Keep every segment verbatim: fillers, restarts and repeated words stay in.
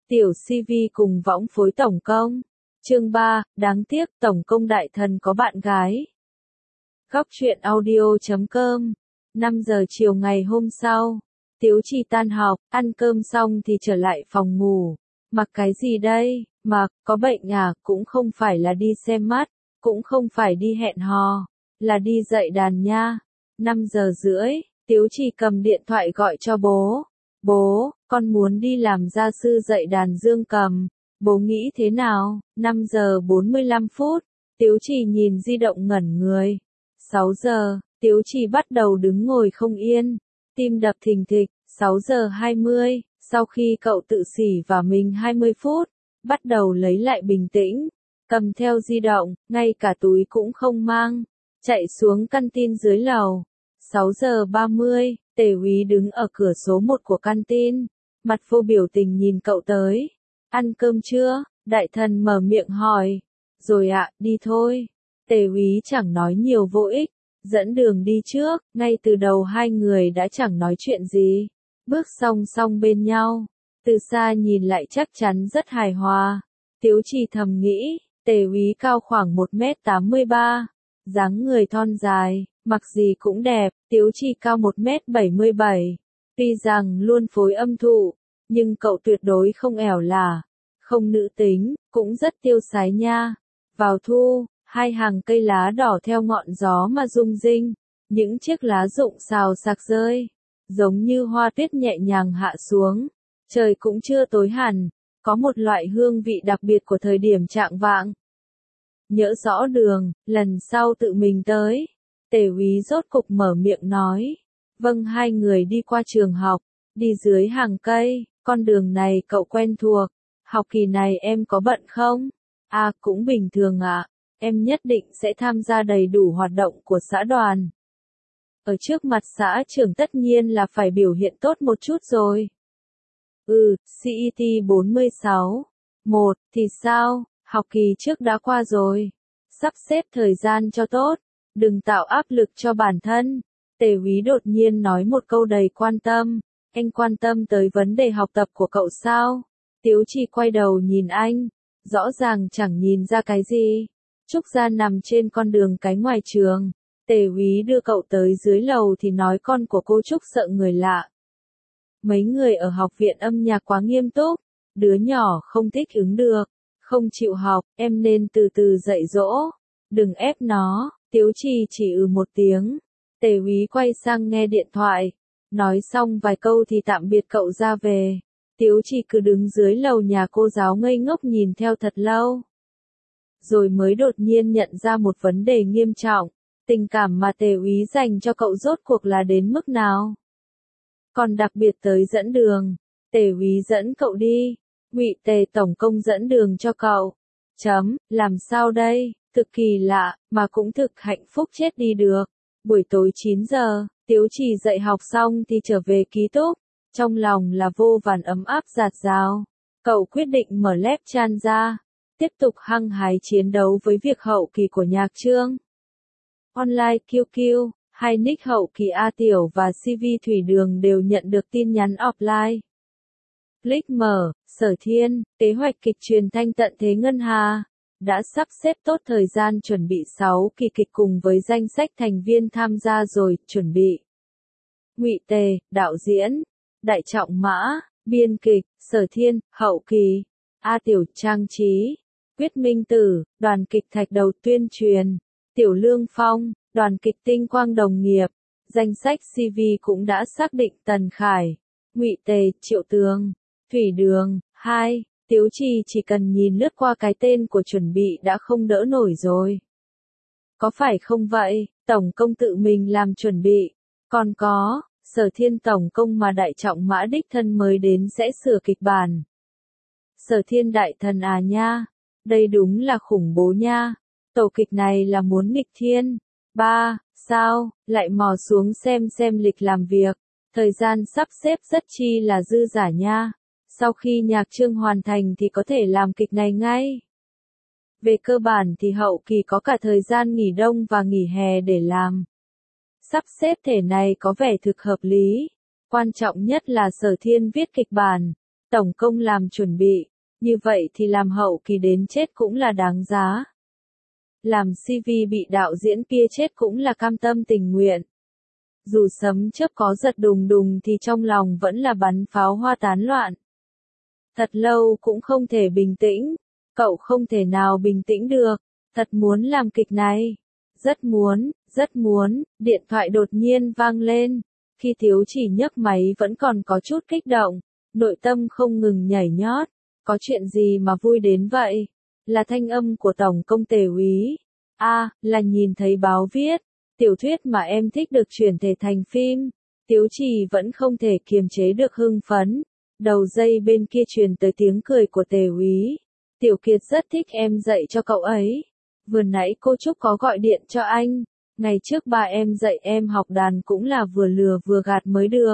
Tiểu xê vê cùng võng phối tổng công. Chương ba, đáng tiếc tổng công đại thần có bạn gái. Góc truyện audio chấm com. năm giờ chiều ngày hôm sau, Tiếu Trì tan học, ăn cơm xong thì trở lại phòng ngủ. Mặc cái gì đây? Mặc, có bệnh à? Cũng không phải là đi xem mắt, cũng không phải đi hẹn hò, là đi dạy đàn nha. năm giờ rưỡi, Tiếu Trì cầm điện thoại gọi cho bố. Bố, con muốn đi làm gia sư dạy đàn dương cầm. Bố nghĩ thế nào? năm giờ bốn mươi lăm phút, Tiếu Trì nhìn di động ngẩn người. sáu giờ, Tiếu Trì bắt đầu đứng ngồi không yên, tim đập thình thịch. sáu giờ hai mươi, sau khi cậu tự xỉ vào mình hai mươi phút, bắt đầu lấy lại bình tĩnh, cầm theo di động, ngay cả túi cũng không mang, chạy xuống căn tin dưới lầu. sáu giờ ba mươi, Tề Úy đứng ở cửa số một của căn tin, mặt vô biểu tình nhìn cậu tới. Ăn cơm chưa? Đại thần mở miệng hỏi. Rồi ạ, đi thôi. Tề Úy chẳng nói nhiều vô ích, dẫn đường đi trước, ngay từ đầu hai người đã chẳng nói chuyện gì, bước song song bên nhau, từ xa nhìn lại chắc chắn rất hài hòa. Tiếu Trì thầm nghĩ, Tề Úy cao khoảng một mét tám mươi ba, dáng người thon dài, mặc gì cũng đẹp. Tiếu Trì cao một mét bảy mươi bảy, tuy rằng luôn phối âm thụ, nhưng cậu tuyệt đối không ẻo lả, không nữ tính, cũng rất tiêu sái nha. Vào thu, hai hàng cây lá đỏ theo ngọn gió mà rung rinh, những chiếc lá rụng xào xạc rơi, giống như hoa tuyết nhẹ nhàng hạ xuống. Trời cũng chưa tối hẳn, có một loại hương vị đặc biệt của thời điểm chạng vạng. Nhỡ rõ đường, lần sau tự mình tới. Tề Úy rốt cục mở miệng nói. Vâng, hai người đi qua trường học, đi dưới hàng cây, con đường này cậu quen thuộc. Học kỳ này em có bận không? À, cũng bình thường ạ, em nhất định sẽ tham gia đầy đủ hoạt động của xã đoàn. Ở trước mặt xã trưởng tất nhiên là phải biểu hiện tốt một chút rồi. Ừ, xê e tê bốn mươi sáu. Một, thì sao? Học kỳ trước đã qua rồi. Sắp xếp thời gian cho tốt, đừng tạo áp lực cho bản thân. Tề Úy đột nhiên nói một câu đầy quan tâm. Anh quan tâm tới vấn đề học tập của cậu sao? Tiếu Trì quay đầu nhìn anh, rõ ràng chẳng nhìn ra cái gì. Trúc gia nằm trên con đường cái ngoài trường. Tề Úy đưa cậu tới dưới lầu thì nói con của cô Trúc sợ người lạ. Mấy người ở học viện âm nhạc quá nghiêm túc, đứa nhỏ không thích ứng được, không chịu học, em nên từ từ dạy dỗ, đừng ép nó. Tiếu Trì chỉ ừ một tiếng. Tề Úy quay sang nghe điện thoại, nói xong vài câu thì tạm biệt cậu ra về. Tiếu Trì cứ đứng dưới lầu nhà cô giáo ngây ngốc nhìn theo thật lâu, rồi mới đột nhiên nhận ra một vấn đề nghiêm trọng. Tình cảm mà Tề Úy dành cho cậu rốt cuộc là đến mức nào? Còn đặc biệt tới dẫn đường. Tề Úy dẫn cậu đi. Ngụy Tề tổng công dẫn đường cho cậu. Chấm, làm sao đây? Thực kỳ lạ, mà cũng thực hạnh phúc chết đi được. Buổi tối chín giờ, Tiếu Trì dạy học xong thì trở về ký túc. Trong lòng là vô vàn ấm áp dạt dào. Cậu quyết định mở lép chan ra, tiếp tục hăng hái chiến đấu với việc hậu kỳ của nhạc chương. Online kiu kiu, hai nick hậu kỳ A Tiểu và xê vê Thủy Đường đều nhận được tin nhắn offline. Click mở, Sở Thiên, kế hoạch kịch truyền thanh tận thế ngân hà, đã sắp xếp tốt thời gian chuẩn bị sáu kỳ kịch cùng với danh sách thành viên tham gia rồi, chuẩn bị. Ngụy Tề, đạo diễn, Đại Trọng Mã, biên kịch, Sở Thiên, hậu kỳ, A Tiểu trang trí, Quyết Minh Tử, đoàn kịch Thạch Đầu tuyên truyền, Tiểu Lương Phong, đoàn kịch Tinh Quang đồng nghiệp. Danh sách xê vê cũng đã xác định Tần Khải, Ngụy Tề, Triệu Tường, Thủy Đường. Hai, Tiếu Trì chỉ cần nhìn lướt qua cái tên của chuẩn bị đã không đỡ nổi rồi. Có phải không vậy? Tổng công tự mình làm chuẩn bị. Còn có, Sở Thiên tổng công mà Đại Trọng Mã đích thân mới đến sẽ sửa kịch bản. Sở Thiên đại thần à nha, đây đúng là khủng bố nha. Tổ kịch này là muốn nghịch thiên. Ba, sao, lại mò xuống xem xem lịch làm việc. Thời gian sắp xếp rất chi là dư dả nha. Sau khi nhạc chương hoàn thành thì có thể làm kịch này ngay. Về cơ bản thì hậu kỳ có cả thời gian nghỉ đông và nghỉ hè để làm. Sắp xếp thể này có vẻ thực hợp lý. Quan trọng nhất là Sở Thiên viết kịch bản. tổng công làm chuẩn bị, như vậy thì làm hậu kỳ đến chết cũng là đáng giá. Làm xê vê bị đạo diễn kia chết cũng là cam tâm tình nguyện. Dù sấm chớp có giật đùng đùng thì trong lòng vẫn là bắn pháo hoa tán loạn. Thật lâu cũng không thể bình tĩnh, cậu không thể nào bình tĩnh được, thật muốn làm kịch này. Rất muốn, rất muốn, điện thoại đột nhiên vang lên. Khi Tiếu Chỉ nhấc máy vẫn còn có chút kích động, nội tâm không ngừng nhảy nhót. Có chuyện gì mà vui đến vậy? Là thanh âm của Tổng công Tề úy. A, à, là nhìn thấy báo viết, tiểu thuyết mà em thích được chuyển thể thành phim. Tiếu Chỉ vẫn không thể kiềm chế được hưng phấn. Đầu dây bên kia truyền tới tiếng cười của Tề úy. Tiểu Kiệt rất thích em dạy cho cậu ấy. Vừa nãy cô Trúc có gọi điện cho anh. Ngày trước ba em dạy em học đàn cũng là vừa lừa vừa gạt mới được.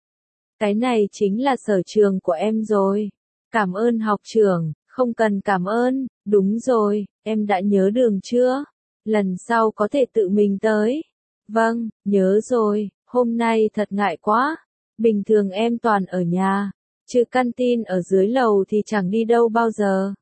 Cái này chính là sở trường của em rồi. Cảm ơn học trưởng, không cần cảm ơn, đúng rồi, em đã nhớ đường chưa? Lần sau có thể tự mình tới. Vâng, nhớ rồi, hôm nay thật ngại quá. Bình thường em toàn ở nhà, chứ căn tin ở dưới lầu thì chẳng đi đâu bao giờ.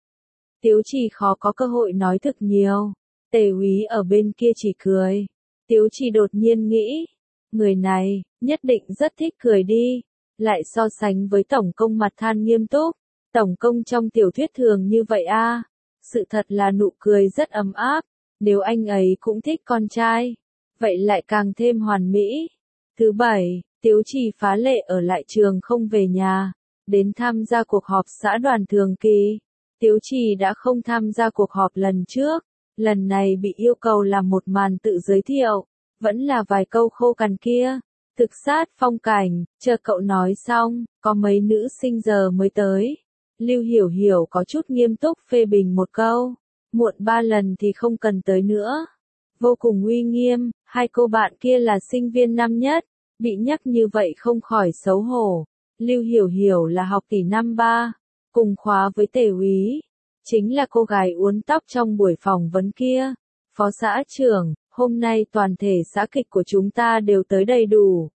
Tiếu Chỉ khó có cơ hội nói thực nhiều. Tề úy ở bên kia chỉ cười. Tiếu Chỉ đột nhiên nghĩ, người này, nhất định rất thích cười đi. Lại so sánh với tổng công mặt than nghiêm túc. Tổng công trong tiểu thuyết thường như vậy a. À. Sự thật là nụ cười rất ấm áp. Nếu anh ấy cũng thích con trai, vậy lại càng thêm hoàn mỹ. Thứ bảy, Tiếu Chỉ phá lệ ở lại trường không về nhà, đến tham gia cuộc họp xã đoàn thường kỳ. Tiếu Chỉ đã không tham gia cuộc họp lần trước, lần này bị yêu cầu làm một màn tự giới thiệu, vẫn là vài câu khô cằn kia. Thực sát phong cảnh, chờ cậu nói xong, có mấy nữ sinh giờ mới tới. Lưu Hiểu Hiểu có chút nghiêm túc phê bình một câu, muộn ba lần thì không cần tới nữa. Vô cùng uy nghiêm, hai cô bạn kia là sinh viên năm nhất, bị nhắc như vậy không khỏi xấu hổ. Lưu Hiểu Hiểu là học tỷ năm ba, cùng khóa với Tề úy, chính là cô gái uốn tóc trong buổi phỏng vấn kia. Phó xã trưởng, hôm nay toàn thể xã kịch của chúng ta đều tới đầy đủ.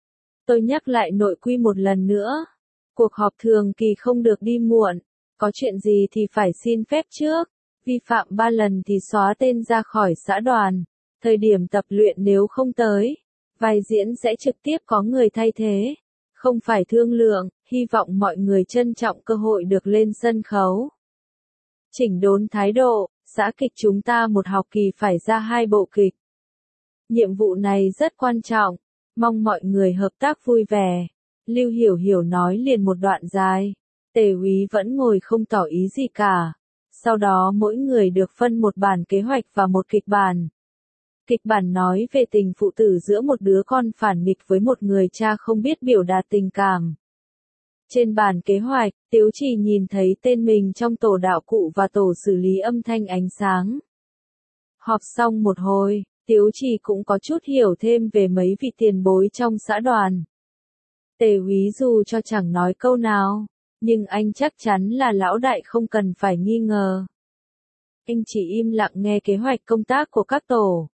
Tôi nhắc lại nội quy một lần nữa. Cuộc họp thường kỳ không được đi muộn, có chuyện gì thì phải xin phép trước, vi phạm ba lần thì xóa tên ra khỏi xã đoàn. Thời điểm tập luyện nếu không tới, vai diễn sẽ trực tiếp có người thay thế, không phải thương lượng, hy vọng mọi người trân trọng cơ hội được lên sân khấu. Chỉnh đốn thái độ, xã kịch chúng ta một học kỳ phải ra hai bộ kịch. Nhiệm vụ này rất quan trọng, mong mọi người hợp tác vui vẻ. Lưu Hiểu Hiểu nói liền một đoạn dài, Tề úy vẫn ngồi không tỏ ý gì cả. Sau đó mỗi người được phân một bản kế hoạch và một kịch bản. Kịch bản nói về tình phụ tử giữa một đứa con phản nghịch với một người cha không biết biểu đạt tình cảm. Trên bản kế hoạch, Tiếu Chỉ nhìn thấy tên mình trong tổ đạo cụ và tổ xử lý âm thanh ánh sáng. Họp xong một hồi, Tiếu Chỉ cũng có chút hiểu thêm về mấy vị tiền bối trong xã đoàn. Tề úy dù cho chẳng nói câu nào, nhưng anh chắc chắn là lão đại không cần phải nghi ngờ. Anh chỉ im lặng nghe kế hoạch công tác của các tổ,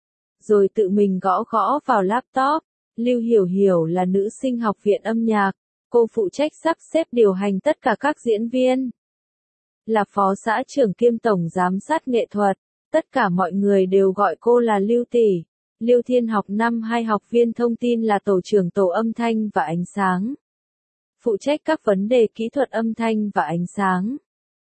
rồi tự mình gõ gõ vào laptop. Lưu Hiểu Hiểu là nữ sinh học viện âm nhạc, cô phụ trách sắp xếp điều hành tất cả các diễn viên. Là phó xã trưởng kiêm tổng giám sát nghệ thuật, tất cả mọi người đều gọi cô là Lưu tỷ. Lưu Thiên học năm hai học viên thông tin là tổ trưởng tổ âm thanh và ánh sáng. Phụ trách các vấn đề kỹ thuật âm thanh và ánh sáng.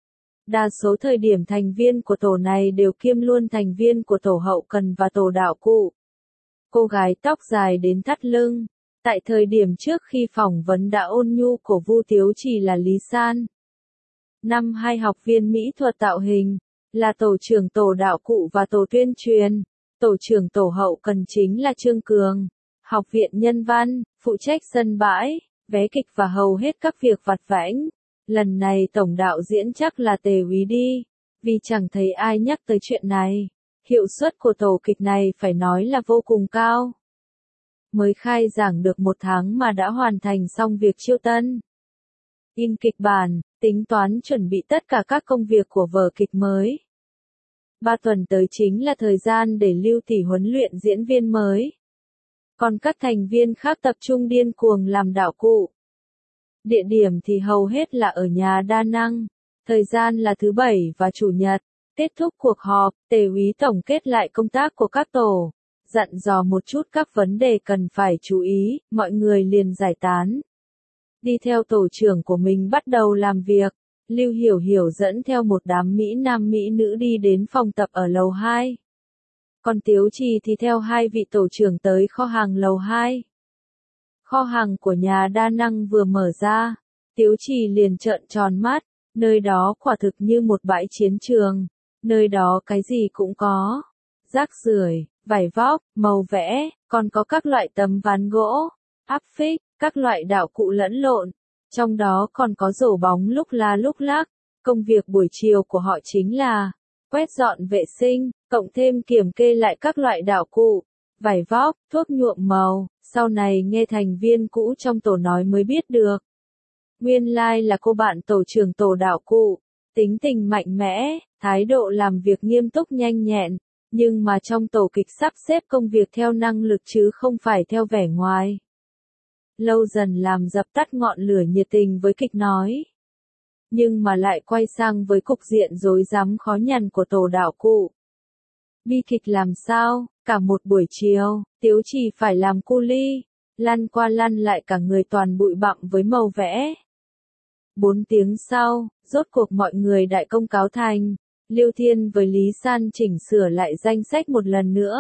Đa số thời điểm thành viên của tổ này đều kiêm luôn thành viên của tổ hậu cần và tổ đạo cụ. Cô gái tóc dài đến thắt lưng, tại thời điểm trước khi phỏng vấn đã ôn nhu của Vu Tiếu Chỉ là Lý San. Năm hai học viên mỹ thuật tạo hình, là tổ trưởng tổ đạo cụ và tổ tuyên truyền. Tổ trưởng tổ hậu cần chính là Trương Cường. Học viện nhân văn, phụ trách sân bãi, vé kịch và hầu hết các việc vặt vãnh. Lần này tổng đạo diễn chắc là Tề úy đi, vì chẳng thấy ai nhắc tới chuyện này. Hiệu suất của tổ kịch này phải nói là vô cùng cao. Mới khai giảng được một tháng mà đã hoàn thành xong việc chiêu tân. In kịch bản, tính toán chuẩn bị tất cả các công việc của vở kịch mới. Ba tuần tới chính là thời gian để Lưu tỷ huấn luyện diễn viên mới. Còn các thành viên khác tập trung điên cuồng làm đạo cụ. Địa điểm thì hầu hết là ở nhà đa năng. Thời gian là thứ bảy và chủ nhật. Kết thúc cuộc họp, Tề úy tổng kết lại công tác của các tổ, dặn dò một chút các vấn đề cần phải chú ý, mọi người liền giải tán. Đi theo tổ trưởng của mình bắt đầu làm việc, Lưu Hiểu Hiểu dẫn theo một đám Mỹ Nam Mỹ nữ đi đến phòng tập ở lầu hai. Còn Tiếu Trì thì theo hai vị tổ trưởng tới kho hàng lầu hai. Kho hàng của nhà đa năng vừa mở ra, Tiếu Trì liền trợn tròn mắt, nơi đó quả thực như một bãi chiến trường, nơi đó cái gì cũng có. Rác rưởi, vải vóc, màu vẽ, còn có các loại tấm ván gỗ, áp phích, các loại đạo cụ lẫn lộn, trong đó còn có rổ bóng lúc la lúc lắc. Công việc buổi chiều của họ chính là quét dọn vệ sinh, cộng thêm kiểm kê lại các loại đạo cụ, vải vóc, thuốc nhuộm màu. Sau này nghe thành viên cũ trong tổ nói mới biết được. Nguyên lai là cô bạn tổ trưởng tổ đạo cụ, tính tình mạnh mẽ, thái độ làm việc nghiêm túc nhanh nhẹn, nhưng mà trong tổ kịch sắp xếp công việc theo năng lực chứ không phải theo vẻ ngoài. Lâu dần làm dập tắt ngọn lửa nhiệt tình với kịch nói. Nhưng mà lại quay sang với cục diện rối rắm khó nhằn của tổ đạo cụ. Bi kịch làm sao, cả một buổi chiều, Tiếu Trì phải làm cu ly, lăn qua lăn lại cả người toàn bụi bặm với màu vẽ. Bốn tiếng sau, rốt cuộc mọi người đại công cáo thành, Liêu Thiên với Lý San chỉnh sửa lại danh sách một lần nữa.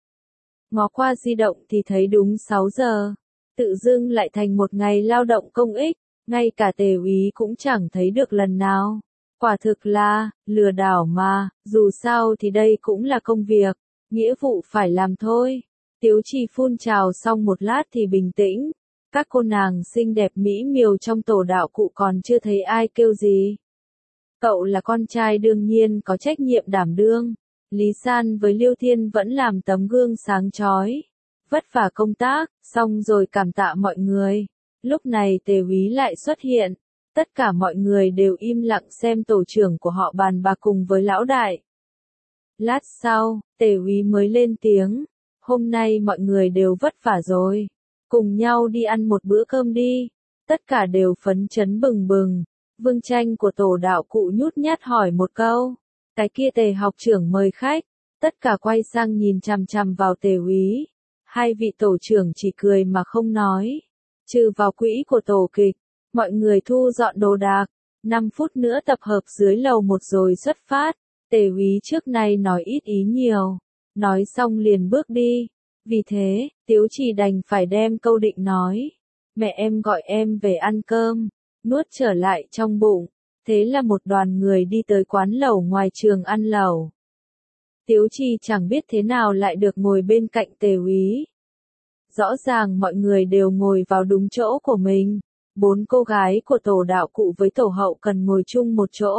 Ngó qua di động thì thấy đúng sáu giờ, tự dưng lại thành một ngày lao động công ích, ngay cả Tề úy cũng chẳng thấy được lần nào. Quả thực là, lừa đảo mà, dù sao thì đây cũng là công việc, nghĩa vụ phải làm thôi. Tiếu Trì phun trào xong một lát thì bình tĩnh, các cô nàng xinh đẹp mỹ miều trong tổ đạo cụ còn chưa thấy ai kêu gì. Cậu là con trai đương nhiên có trách nhiệm đảm đương, Lý San với Liêu Thiên vẫn làm tấm gương sáng chói. Vất vả công tác, xong rồi cảm tạ mọi người. Lúc này Tề úy lại xuất hiện. Tất cả mọi người đều im lặng xem tổ trưởng của họ bàn bạc cùng với lão đại. Lát sau, Tề úy mới lên tiếng. Hôm nay mọi người đều vất vả rồi. Cùng nhau đi ăn một bữa cơm đi. Tất cả đều phấn chấn bừng bừng. Vương Tranh của tổ đạo cụ nhút nhát hỏi một câu. Cái kia Tề học trưởng mời khách. Tất cả quay sang nhìn chằm chằm vào Tề úy. Hai vị tổ trưởng chỉ cười mà không nói. Trừ vào quỹ của tổ kịch. Mọi người thu dọn đồ đạc, năm phút nữa tập hợp dưới lầu một rồi xuất phát. Tề úy trước nay nói ít ý nhiều, nói xong liền bước đi. Vì thế, Tiếu Trì đành phải đem câu định nói. Mẹ em gọi em về ăn cơm, nuốt trở lại trong bụng. Thế là một đoàn người đi tới quán lẩu ngoài trường ăn lẩu. Tiếu Trì chẳng biết thế nào lại được ngồi bên cạnh Tề úy. Rõ ràng mọi người đều ngồi vào đúng chỗ của mình. Bốn cô gái của tổ đạo cụ với tổ hậu cần ngồi chung một chỗ.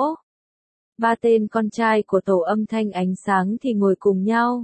Ba tên con trai của tổ âm thanh ánh sáng thì ngồi cùng nhau.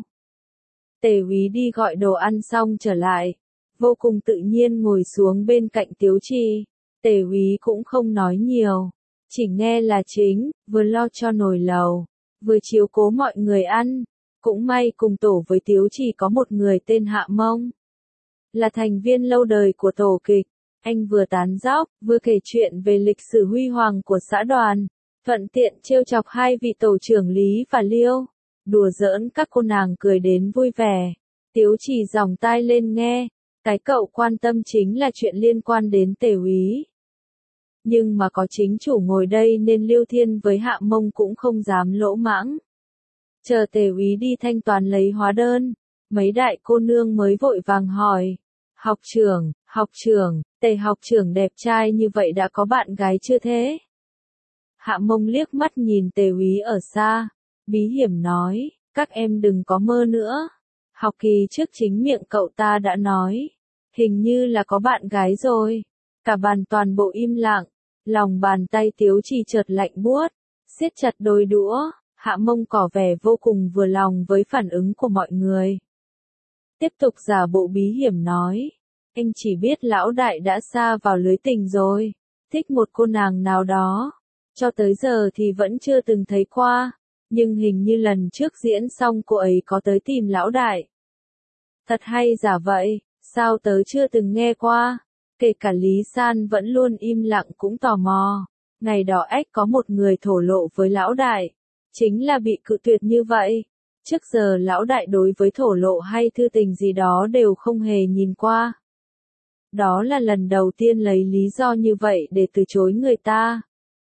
Tề úy đi gọi đồ ăn xong trở lại, vô cùng tự nhiên ngồi xuống bên cạnh Tiếu Trì. Tề úy cũng không nói nhiều, chỉ nghe là chính, vừa lo cho nồi lẩu, vừa chiếu cố mọi người ăn. Cũng may cùng tổ với Tiếu Trì có một người tên Hạ Mông, là thành viên lâu đời của tổ kịch. Anh vừa tán dóc, vừa kể chuyện về lịch sử huy hoàng của xã đoàn, thuận tiện trêu chọc hai vị tổ trưởng Lý và Liêu, đùa giỡn các cô nàng cười đến vui vẻ. Tiếu Trì giòng tai lên nghe, cái cậu quan tâm chính là chuyện liên quan đến Tề úy. Nhưng mà có chính chủ ngồi đây nên Liêu Thiên với Hạ Mông cũng không dám lỗ mãng. Chờ Tề úy đi thanh toán lấy hóa đơn, mấy đại cô nương mới vội vàng hỏi. Học trưởng, học trưởng, Tề học trưởng đẹp trai như vậy đã có bạn gái chưa thế? Hạ Mông liếc mắt nhìn Tề úy ở xa, bí hiểm nói, các em đừng có mơ nữa. Học kỳ trước chính miệng cậu ta đã nói, hình như là có bạn gái rồi. Cả bàn toàn bộ im lặng, lòng bàn tay Tiếu Trì chợt lạnh buốt, siết chặt đôi đũa. Hạ Mông tỏ vẻ vô cùng vừa lòng với phản ứng của mọi người. Tiếp tục giả bộ bí hiểm nói, anh chỉ biết lão đại đã sa vào lưới tình rồi, thích một cô nàng nào đó, cho tới giờ thì vẫn chưa từng thấy qua, nhưng hình như lần trước diễn xong cô ấy có tới tìm lão đại. Thật hay giả vậy, sao tớ chưa từng nghe qua, Kể cả Lý San vẫn luôn im lặng cũng tò mò. Ngày đó ếch có một người thổ lộ với lão đại. Chính là bị cự tuyệt như vậy. Trước giờ lão đại đối với thổ lộ hay thư tình gì đó đều không hề nhìn qua. Đó là lần đầu tiên lấy lý do như vậy để từ chối người ta.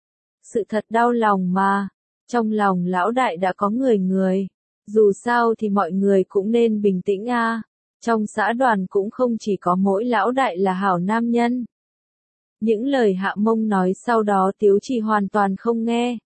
Sự thật đau lòng mà. Trong lòng lão đại đã có người người. Dù sao thì mọi người cũng nên bình tĩnh a. Trong xã đoàn cũng không chỉ có mỗi lão đại là hảo nam nhân. Những lời Hạ Mông nói sau đó Tiếu Trì hoàn toàn không nghe.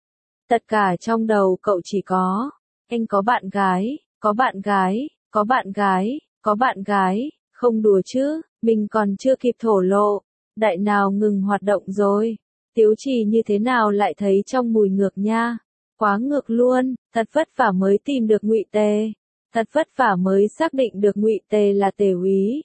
Tất cả trong đầu cậu chỉ có, anh có bạn gái, có bạn gái, có bạn gái, có bạn gái, không đùa chứ, mình còn chưa kịp thổ lộ, đại nào ngừng hoạt động rồi. Tiếu Trì như thế nào lại thấy trong mùi ngược nha, quá ngược luôn, thật vất vả mới tìm được Ngụy Tề, thật vất vả mới xác định được Ngụy Tề là Tề úy.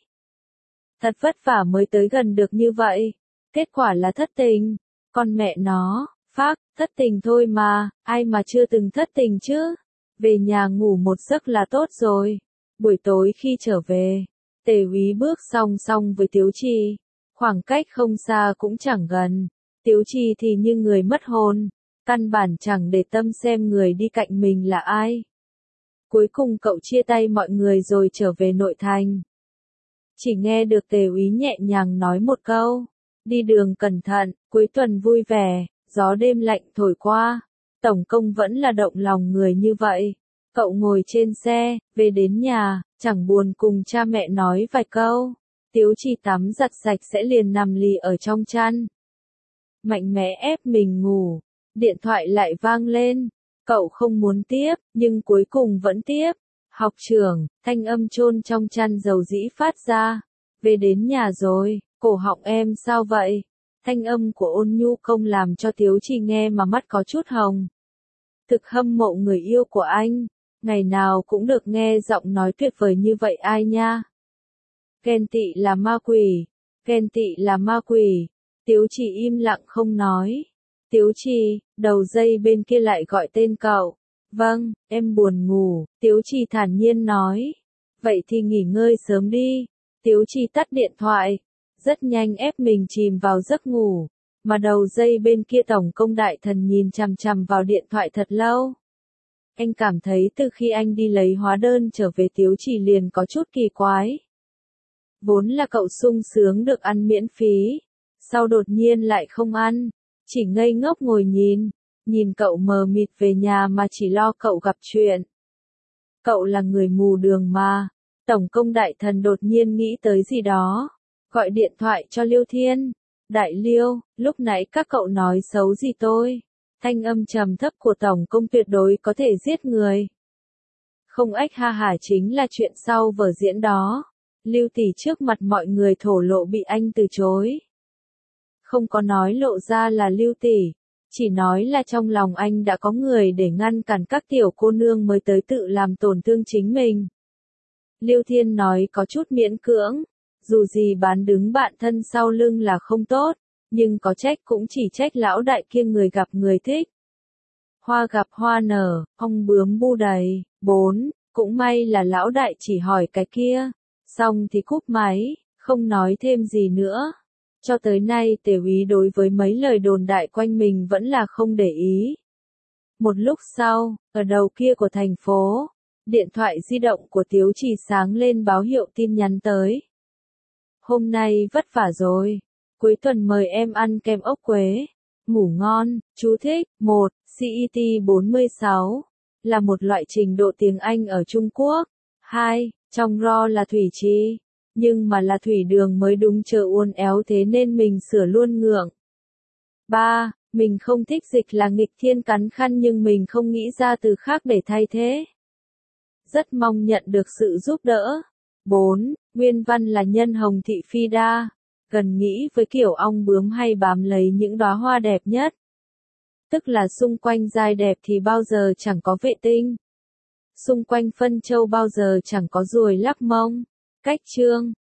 Thật vất vả mới tới gần được như vậy, kết quả là thất tình, con mẹ nó, phác, thất tình thôi mà, ai mà chưa từng thất tình chứ, về nhà ngủ một giấc là tốt rồi. Buổi tối khi trở về, Tề úy bước song song với Tiếu Trì, khoảng cách không xa cũng chẳng gần, Tiếu Trì thì như người mất hồn, căn bản chẳng để tâm xem người đi cạnh mình là ai. Cuối cùng cậu chia tay mọi người rồi trở về nội thành. Chỉ nghe được Tề úy nhẹ nhàng nói một câu, đi đường cẩn thận, cuối tuần vui vẻ, gió đêm lạnh thổi qua, tổng công vẫn là động lòng người như vậy. Cậu ngồi trên xe, về đến nhà, chẳng buồn cùng cha mẹ nói vài câu, Tiếu Trì tắm giặt sạch sẽ liền nằm lì ở trong chăn. Mạnh mẽ ép mình ngủ, điện thoại lại vang lên, cậu không muốn tiếp, nhưng cuối cùng vẫn tiếp. Học trưởng, thanh âm chôn trong chăn dầu dĩ phát ra. Về đến nhà rồi, cổ họng em sao vậy? Thanh âm của Ôn Nhu Công làm cho Tiếu Trì nghe mà mắt có chút hồng. Thực hâm mộ người yêu của anh, ngày nào cũng được nghe giọng nói tuyệt vời như vậy ai nha. Ghen tị là ma quỷ, ghen tị là ma quỷ. Tiếu Trì im lặng không nói. Tiếu Trì, đầu dây bên kia lại gọi tên cậu. Vâng, em buồn ngủ, Tiếu Trì thản nhiên nói. Vậy thì nghỉ ngơi sớm đi. Tiếu Trì tắt điện thoại, rất nhanh ép mình chìm vào giấc ngủ, mà đầu dây bên kia tổng công đại thần nhìn chằm chằm vào điện thoại thật lâu. Anh cảm thấy từ khi anh đi lấy hóa đơn trở về Tiếu Trì liền có chút kỳ quái. Vốn là cậu sung sướng được ăn miễn phí, sau đột nhiên lại không ăn, chỉ ngây ngốc ngồi nhìn. Nhìn cậu mờ mịt về nhà mà chỉ lo cậu gặp chuyện. Cậu là người mù đường mà. Tổng công đại thần đột nhiên nghĩ tới gì đó. Gọi điện thoại cho Liêu Thiên. Đại Liêu, lúc nãy các cậu nói xấu gì tôi? Thanh âm trầm thấp của tổng công tuyệt đối có thể giết người. Không ếch ha hả chính là chuyện sau vở diễn đó. Lưu Tỷ trước mặt mọi người thổ lộ bị anh từ chối. Không có nói lộ ra là Lưu Tỷ. Chỉ nói là trong lòng anh đã có người để ngăn cản các tiểu cô nương mới tới tự làm tổn thương chính mình. Liêu Thiên nói có chút miễn cưỡng, dù gì bán đứng bạn thân sau lưng là không tốt, nhưng có trách cũng chỉ trách lão đại kia người gặp người thích. Hoa gặp hoa nở, ong bướm bu đầy. Bốn, cũng may là lão đại chỉ hỏi cái kia, xong thì cúp máy, không nói thêm gì nữa. Cho tới nay Tề úy đối với mấy lời đồn đại quanh mình vẫn là không để ý. Một lúc sau, ở đầu kia của thành phố, điện thoại di động của Tiếu Trì sáng lên báo hiệu tin nhắn tới. Hôm nay vất vả rồi, cuối tuần mời em ăn kem ốc quế, ngủ ngon, chú thích. Một, xê e tê bốn mươi sáu, là một loại trình độ tiếng Anh ở Trung Quốc. Hai, trong ro là thủy chi. Nhưng mà là thủy đường mới đúng chờ uốn éo thế nên mình sửa luôn ngượng. Ba, mình không thích dịch là nghịch thiên cắn khăn nhưng mình không nghĩ ra từ khác để thay thế. Rất mong nhận được sự giúp đỡ. Bốn, nguyên văn là nhân hồng thị phi đa. Gần nghĩ với kiểu ong bướm hay bám lấy những đóa hoa đẹp nhất. Tức là xung quanh giai đẹp thì bao giờ chẳng có vệ tinh. Xung quanh phân châu bao giờ chẳng có ruồi lắc mông. Cách chương